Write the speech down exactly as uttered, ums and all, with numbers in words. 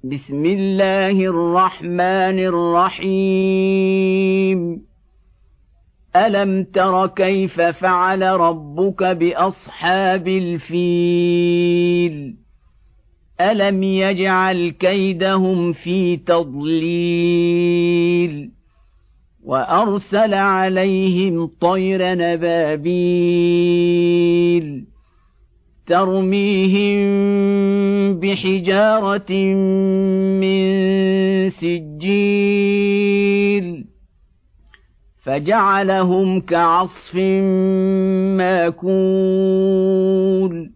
بسم الله الرحمن الرحيم ألم تر كيف فعل ربك بأصحاب الفيل ألم يجعل كيدهم في تضليل وأرسل عليهم طير نبابيل ترميهم بحجارة من سجيل فجعلهم كعصف ماكول